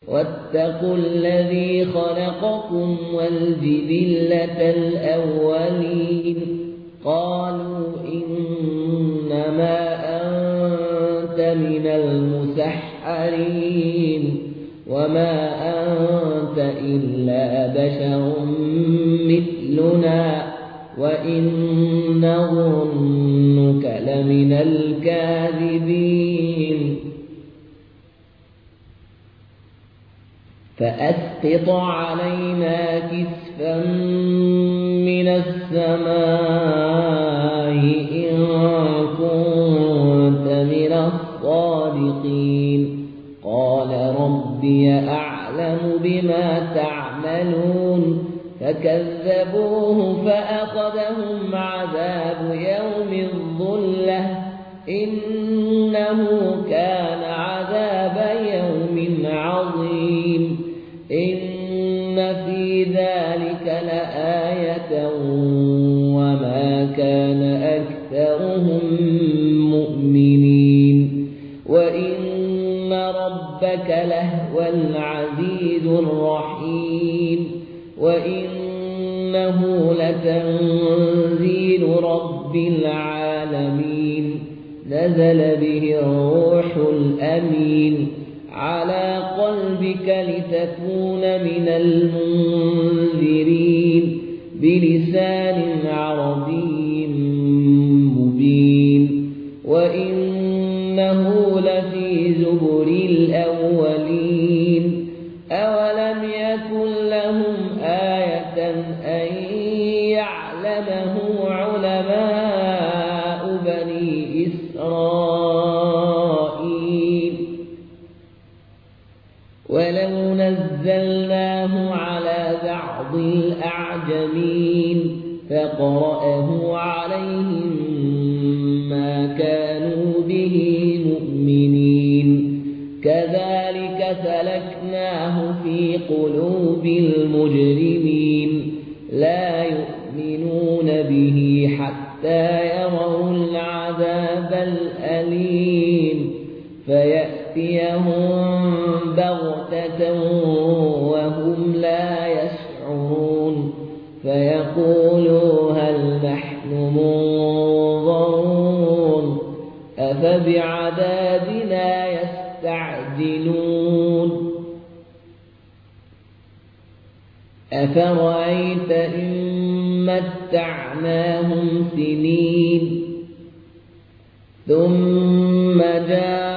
واتقوا الذي خلقكم والجبلة الأولين قالوا إنما أنت من المسحرين وما أنت إلا بشر مثلنا وإن نظنك لمن الكاذبين فأسقط علينا كسفا من السماء إن كنت من الصادقين قال ربي أعلم بما تعملون فكذبوه فأخذهم عذاب يوم الظلة إنه كان عذاب يوم عظيم إن في ذلك لآية وما كان أكثرهم مؤمنين وإن ربك لهو العزيز الرحيم وإنه لتنزيل رب العالمين نزل به الروح الأمين على قلبك لتكون من المنذرين بلسان عربي مبين وإنه لفي زبر الأولين أولم يكن لهم آية أن يعلمه علماء بني إسرائيل ولو نزلناه على بعض الأعجمين فقرأه عليهم ما كانوا به مؤمنين كذلك سلكناه في قلوب المجرمين لا يؤمنون به حتى يروا العذاب الأليم فيأتيهم بغتة وهم لا يشعرون فيقولوا هل نحن منظرون أفبعذابنا يستعجلون أفرأيت إن متعناهم سنين ثم جاء